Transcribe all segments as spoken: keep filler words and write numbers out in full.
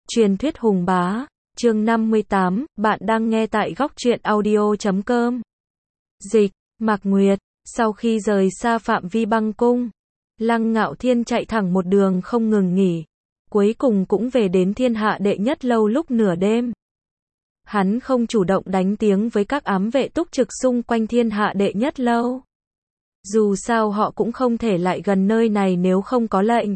Truyền thuyết hùng bá, chương năm mươi tám, bạn đang nghe tại góc truyện audio chấm com. Dịch, Mạc Nguyệt, sau khi rời xa phạm vi băng cung, Lăng Ngạo Thiên chạy thẳng một đường không ngừng nghỉ, cuối cùng cũng về đến thiên hạ đệ nhất lâu lúc nửa đêm. Hắn không chủ động đánh tiếng với các ám vệ túc trực xung quanh thiên hạ đệ nhất lâu. Dù sao họ cũng không thể lại gần nơi này nếu không có lệnh.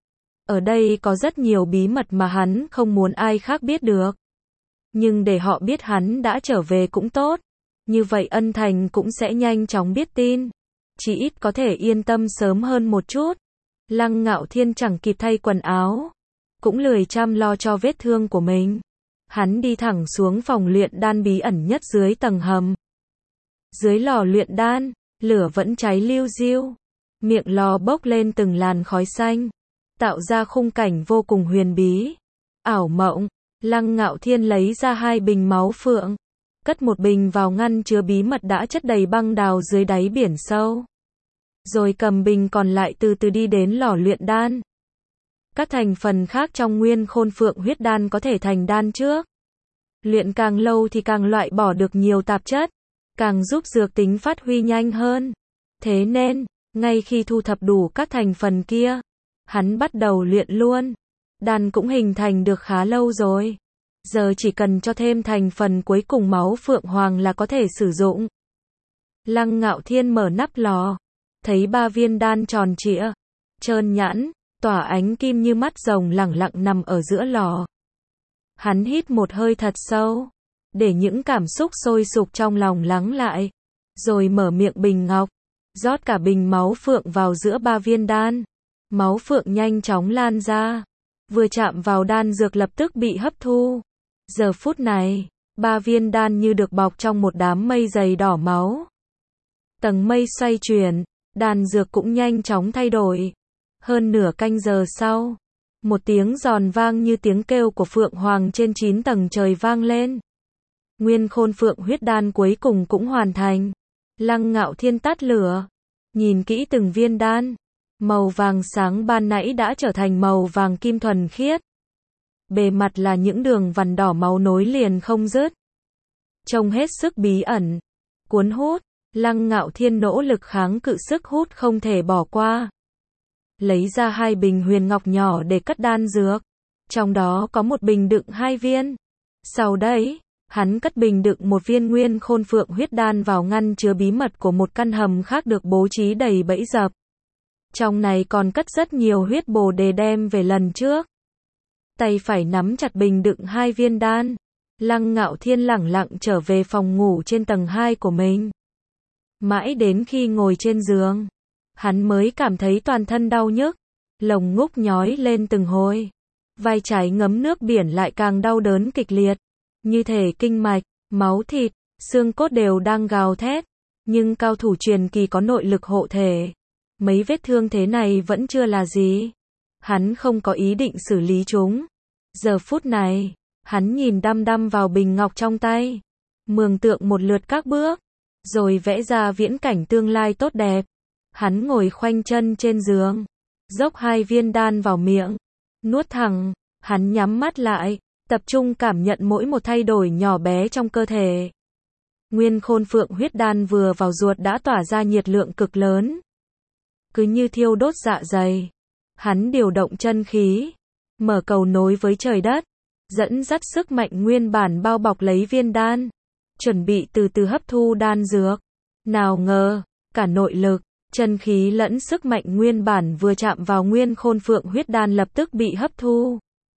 Ở đây có rất nhiều bí mật mà hắn không muốn ai khác biết được. Nhưng để họ biết hắn đã trở về cũng tốt. Như vậy Ân Thành cũng sẽ nhanh chóng biết tin. Chỉ ít có thể yên tâm sớm hơn một chút. Lăng Ngạo Thiên chẳng kịp thay quần áo. Cũng lười chăm lo cho vết thương của mình. Hắn đi thẳng xuống phòng luyện đan bí ẩn nhất dưới tầng hầm. Dưới lò luyện đan, lửa vẫn cháy liu riu. Miệng lò bốc lên từng làn khói xanh. Tạo ra khung cảnh vô cùng huyền bí. Ảo mộng, Lăng Ngạo Thiên lấy ra hai bình máu phượng. Cất một bình vào ngăn chứa bí mật đã chất đầy băng đào dưới đáy biển sâu. Rồi cầm bình còn lại từ từ đi đến lò luyện đan. Các thành phần khác trong nguyên khôn phượng huyết đan có thể thành đan trước. Luyện càng lâu thì càng loại bỏ được nhiều tạp chất. Càng giúp dược tính phát huy nhanh hơn. Thế nên, ngay khi thu thập đủ các thành phần kia, hắn bắt đầu luyện luôn. Đan cũng hình thành được khá lâu rồi. Giờ chỉ cần cho thêm thành phần cuối cùng máu phượng hoàng là có thể sử dụng. Lăng Ngạo Thiên mở nắp lò. Thấy ba viên đan tròn trịa, trơn nhẵn, tỏa ánh kim như mắt rồng lẳng lặng nằm ở giữa lò. Hắn hít một hơi thật sâu. Để những cảm xúc sôi sục trong lòng lắng lại. Rồi mở miệng bình ngọc. Rót cả bình máu phượng vào giữa ba viên đan. Máu phượng nhanh chóng lan ra. Vừa chạm vào đan dược lập tức bị hấp thu. Giờ phút này, ba viên đan như được bọc trong một đám mây dày đỏ máu. Tầng mây xoay chuyển, đan dược cũng nhanh chóng thay đổi. Hơn nửa canh giờ sau, một tiếng giòn vang như tiếng kêu của phượng hoàng trên chín tầng trời vang lên. Nguyên khôn phượng huyết đan cuối cùng cũng hoàn thành. Lăng Ngạo Thiên tắt lửa, nhìn kỹ từng viên đan. Màu vàng sáng ban nãy đã trở thành màu vàng kim thuần khiết. Bề mặt là những đường vằn đỏ máu nối liền không dứt. Trông hết sức bí ẩn. Cuốn hút, Lăng Ngạo Thiên nỗ lực kháng cự sức hút không thể bỏ qua. Lấy ra hai bình huyền ngọc nhỏ để cất đan dược. Trong đó có một bình đựng hai viên. Sau đấy, hắn cất bình đựng một viên nguyên khôn phượng huyết đan vào ngăn chứa bí mật của một căn hầm khác được bố trí đầy bẫy dập. Trong này còn cất rất nhiều huyết bồ đề đem về lần trước. Tay phải nắm chặt bình đựng hai viên đan. Lăng Ngạo Thiên lẳng lặng trở về phòng ngủ trên tầng hai của mình. Mãi đến khi ngồi trên giường, hắn mới cảm thấy toàn thân đau nhức. Lồng ngúc nhói lên từng hồi. Vai trái ngấm nước biển lại càng đau đớn kịch liệt. Như thể kinh mạch, máu thịt, xương cốt đều đang gào thét. Nhưng cao thủ truyền kỳ có nội lực hộ thể. Mấy vết thương thế này vẫn chưa là gì. Hắn không có ý định xử lý chúng. Giờ phút này, hắn nhìn đăm đăm vào bình ngọc trong tay. Mường tượng một lượt các bước. Rồi vẽ ra viễn cảnh tương lai tốt đẹp. Hắn ngồi khoanh chân trên giường. Dốc hai viên đan vào miệng. Nuốt thẳng. Hắn nhắm mắt lại. Tập trung cảm nhận mỗi một thay đổi nhỏ bé trong cơ thể. Nguyên khôn phượng huyết đan vừa vào ruột đã tỏa ra nhiệt lượng cực lớn. Cứ như thiêu đốt dạ dày. Hắn điều động chân khí. Mở cầu nối với trời đất. Dẫn dắt sức mạnh nguyên bản bao bọc lấy viên đan. Chuẩn bị từ từ hấp thu đan dược. Nào ngờ, cả nội lực, chân khí lẫn sức mạnh nguyên bản vừa chạm vào nguyên khôn phượng huyết đan lập tức bị hấp thu.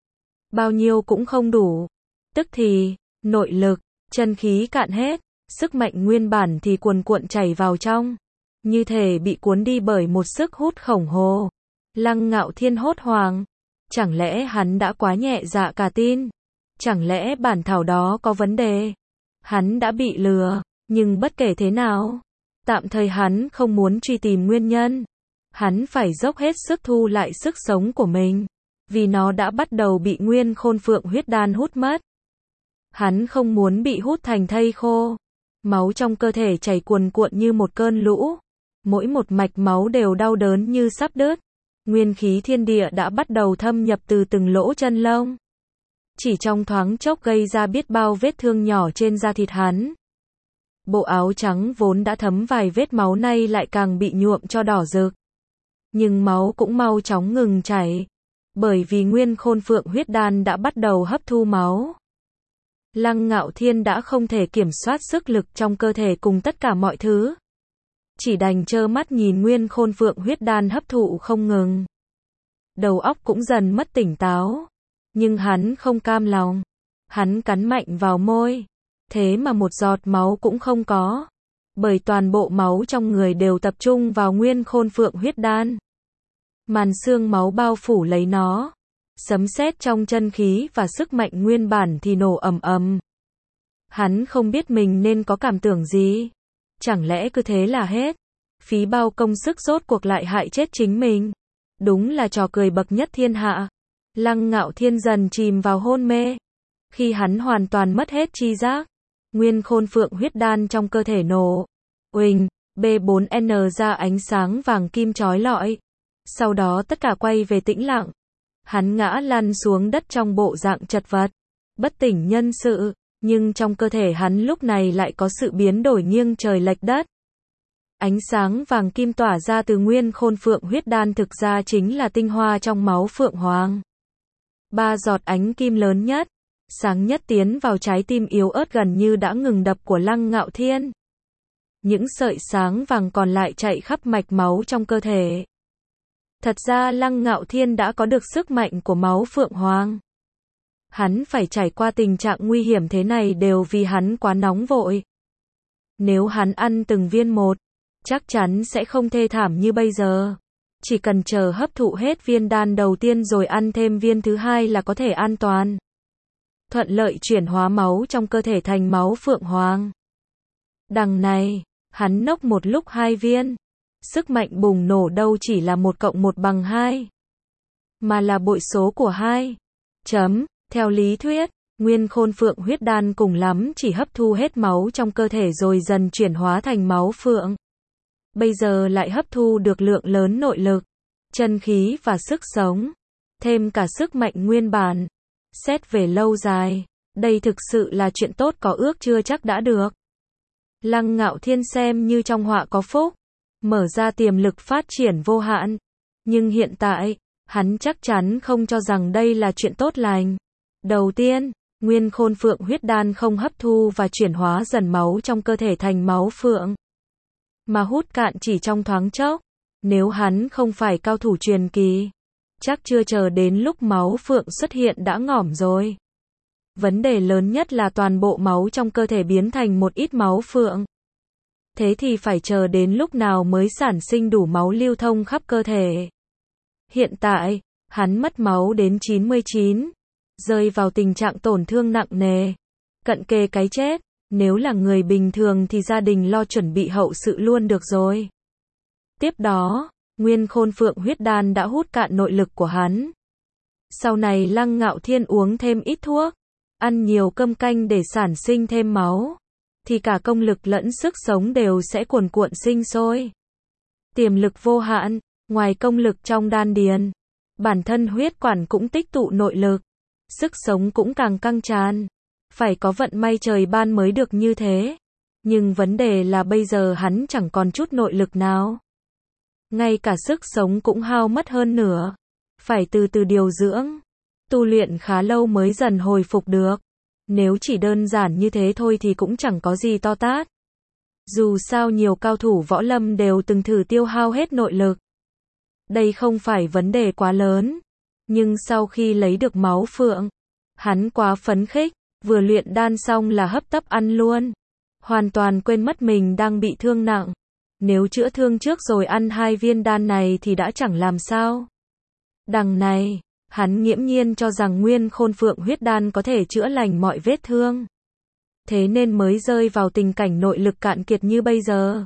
Bao nhiêu cũng không đủ. Tức thì, nội lực, chân khí cạn hết. Sức mạnh nguyên bản thì cuồn cuộn chảy vào trong. Như thể bị cuốn đi bởi một sức hút khổng lồ. Lăng Ngạo Thiên hốt hoảng. Chẳng lẽ hắn đã quá nhẹ dạ cả tin? Chẳng lẽ bản thảo đó có vấn đề? Hắn đã bị lừa, nhưng bất kể thế nào, tạm thời hắn không muốn truy tìm nguyên nhân. Hắn phải dốc hết sức thu lại sức sống của mình, vì nó đã bắt đầu bị nguyên khôn phượng huyết đan hút mất. Hắn không muốn bị hút thành thây khô. Máu trong cơ thể chảy cuồn cuộn như một cơn lũ. Mỗi một mạch máu đều đau đớn như sắp đứt. Nguyên khí thiên địa đã bắt đầu thâm nhập từ từng lỗ chân lông. chỉ trong thoáng chốc gây ra biết bao vết thương nhỏ trên da thịt hắn. Bộ áo trắng vốn đã thấm vài vết máu nay lại càng bị nhuộm cho đỏ rực. Nhưng máu cũng mau chóng ngừng chảy, bởi vì Nguyên Khôn Phượng huyết đan đã bắt đầu hấp thu máu. Lăng Ngạo Thiên đã không thể kiểm soát sức lực trong cơ thể cùng tất cả mọi thứ. Chỉ đành trơ mắt nhìn Nguyên Khôn Phượng huyết đan hấp thụ không ngừng. Đầu óc cũng dần mất tỉnh táo. Nhưng hắn không cam lòng. Hắn cắn mạnh vào môi. Thế mà một giọt máu cũng không có. Bởi toàn bộ máu trong người đều tập trung vào Nguyên Khôn Phượng huyết đan. Màn xương máu bao phủ lấy nó. Sấm sét trong chân khí và sức mạnh nguyên bản thì nổ ầm ầm. Hắn không biết mình nên có cảm tưởng gì. Chẳng lẽ cứ thế là hết? Phí bao công sức rốt cuộc lại hại chết chính mình. Đúng là trò cười bậc nhất thiên hạ. Lăng Ngạo Thiên dần chìm vào hôn mê. Khi hắn hoàn toàn mất hết tri giác, Nguyên Khôn Phượng huyết đan trong cơ thể nổ. Uỳnh, B bốn N ra ánh sáng vàng kim chói lọi. Sau đó tất cả quay về tĩnh lặng. Hắn ngã lăn xuống đất trong bộ dạng chật vật, bất tỉnh nhân sự, nhưng trong cơ thể hắn lúc này lại có sự biến đổi nghiêng trời lệch đất. Ánh sáng vàng kim tỏa ra từ Nguyên Khôn Phượng huyết đan thực ra chính là tinh hoa trong máu Phượng Hoàng. Ba giọt ánh kim lớn nhất, sáng nhất tiến vào trái tim yếu ớt gần như đã ngừng đập của Lăng Ngạo Thiên. Những sợi sáng vàng còn lại chạy khắp mạch máu trong cơ thể. Thật ra Lăng Ngạo Thiên đã có được sức mạnh của máu Phượng Hoàng. Hắn phải trải qua tình trạng nguy hiểm thế này đều vì hắn quá nóng vội. Nếu hắn ăn từng viên một, chắc chắn sẽ không thê thảm như bây giờ. Chỉ cần chờ hấp thụ hết viên đan đầu tiên rồi ăn thêm viên thứ hai là có thể an toàn. Thuận lợi chuyển hóa máu trong cơ thể thành máu Phượng Hoàng. Đằng này, hắn nốc một lúc hai viên. Sức mạnh bùng nổ đâu chỉ là một cộng một bằng hai, mà là bội số của hai. Chấm, theo lý thuyết, Nguyên Khôn Phượng huyết đan cùng lắm chỉ hấp thu hết máu trong cơ thể rồi dần chuyển hóa thành máu Phượng. Bây giờ lại hấp thu được lượng lớn nội lực, chân khí và sức sống, thêm cả sức mạnh nguyên bản. Xét về lâu dài, đây thực sự là chuyện tốt có ước chưa chắc đã được. Lăng Ngạo Thiên xem như trong họa có phúc, mở ra tiềm lực phát triển vô hạn. Nhưng hiện tại, hắn chắc chắn không cho rằng đây là chuyện tốt lành. Đầu tiên, Nguyên Khôn Phượng huyết đan không hấp thu và chuyển hóa dần máu trong cơ thể thành máu Phượng, mà hút cạn chỉ trong thoáng chốc. Nếu hắn không phải cao thủ truyền kỳ, chắc chưa chờ đến lúc máu Phượng xuất hiện đã ngỏm rồi. Vấn đề lớn nhất là toàn bộ máu trong cơ thể biến thành một ít máu Phượng. Thế thì phải chờ đến lúc nào mới sản sinh đủ máu lưu thông khắp cơ thể. Hiện tại, hắn mất máu đến chín mươi chín, rơi vào tình trạng tổn thương nặng nề, cận kề cái chết. Nếu là người bình thường thì gia đình lo chuẩn bị hậu sự luôn được rồi. Tiếp đó, Nguyên Khôn Phượng huyết đan đã hút cạn nội lực của hắn. Sau này Lăng Ngạo Thiên uống thêm ít thuốc, ăn nhiều cơm canh để sản sinh thêm máu, thì cả công lực lẫn sức sống đều sẽ cuồn cuộn sinh sôi. Tiềm lực vô hạn, ngoài công lực trong đan điền, bản thân huyết quản cũng tích tụ nội lực, sức sống cũng càng căng tràn. Phải có vận may trời ban mới được như thế. Nhưng vấn đề là bây giờ hắn chẳng còn chút nội lực nào. Ngay cả sức sống cũng hao mất hơn nửa. Phải từ từ điều dưỡng, tu luyện khá lâu mới dần hồi phục được. Nếu chỉ đơn giản như thế thôi thì cũng chẳng có gì to tát. Dù sao nhiều cao thủ võ lâm đều từng thử tiêu hao hết nội lực. Đây không phải vấn đề quá lớn. Nhưng sau khi lấy được máu Phượng, hắn quá phấn khích. Vừa luyện đan xong là hấp tấp ăn luôn. Hoàn toàn quên mất mình đang bị thương nặng. Nếu chữa thương trước rồi ăn hai viên đan này thì đã chẳng làm sao. Đằng này, hắn nghiễm nhiên cho rằng Nguyên Khôn Phượng huyết đan có thể chữa lành mọi vết thương. Thế nên mới rơi vào tình cảnh nội lực cạn kiệt như bây giờ.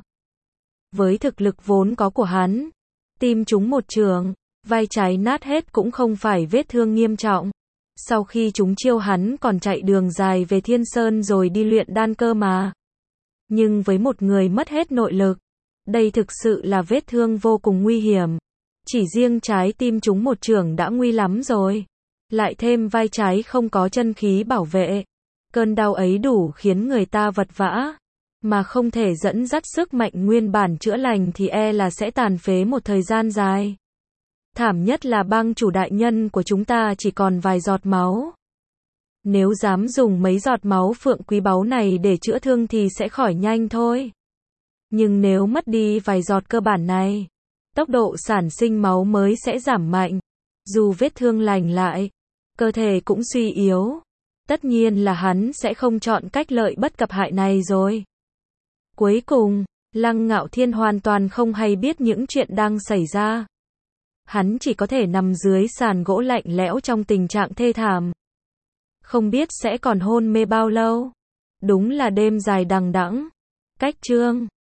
Với thực lực vốn có của hắn, tim trúng một chưởng, vai trái nát hết cũng không phải vết thương nghiêm trọng. Sau khi chúng chiêu hắn còn chạy đường dài về Thiên Sơn rồi đi luyện đan cơ mà. Nhưng với một người mất hết nội lực, đây thực sự là vết thương vô cùng nguy hiểm. Chỉ riêng trái tim trúng một chưởng đã nguy lắm rồi. lại thêm vai trái không có chân khí bảo vệ. Cơn đau ấy đủ khiến người ta vật vã, mà không thể dẫn dắt sức mạnh nguyên bản chữa lành thì e là sẽ tàn phế một thời gian dài. Thảm nhất là bang chủ đại nhân của chúng ta chỉ còn vài giọt máu. Nếu dám dùng mấy giọt máu phượng quý báu này để chữa thương thì sẽ khỏi nhanh thôi. Nhưng nếu mất đi vài giọt cơ bản này, tốc độ sản sinh máu mới sẽ giảm mạnh. Dù vết thương lành lại, cơ thể cũng suy yếu. Tất nhiên là hắn sẽ không chọn cách lợi bất cập hại này rồi. Cuối cùng, Lăng Ngạo Thiên hoàn toàn không hay biết những chuyện đang xảy ra. Hắn chỉ có thể nằm dưới sàn gỗ lạnh lẽo trong tình trạng thê thảm. Không biết sẽ còn hôn mê bao lâu. Đúng là đêm dài đằng đẵng. Cách chương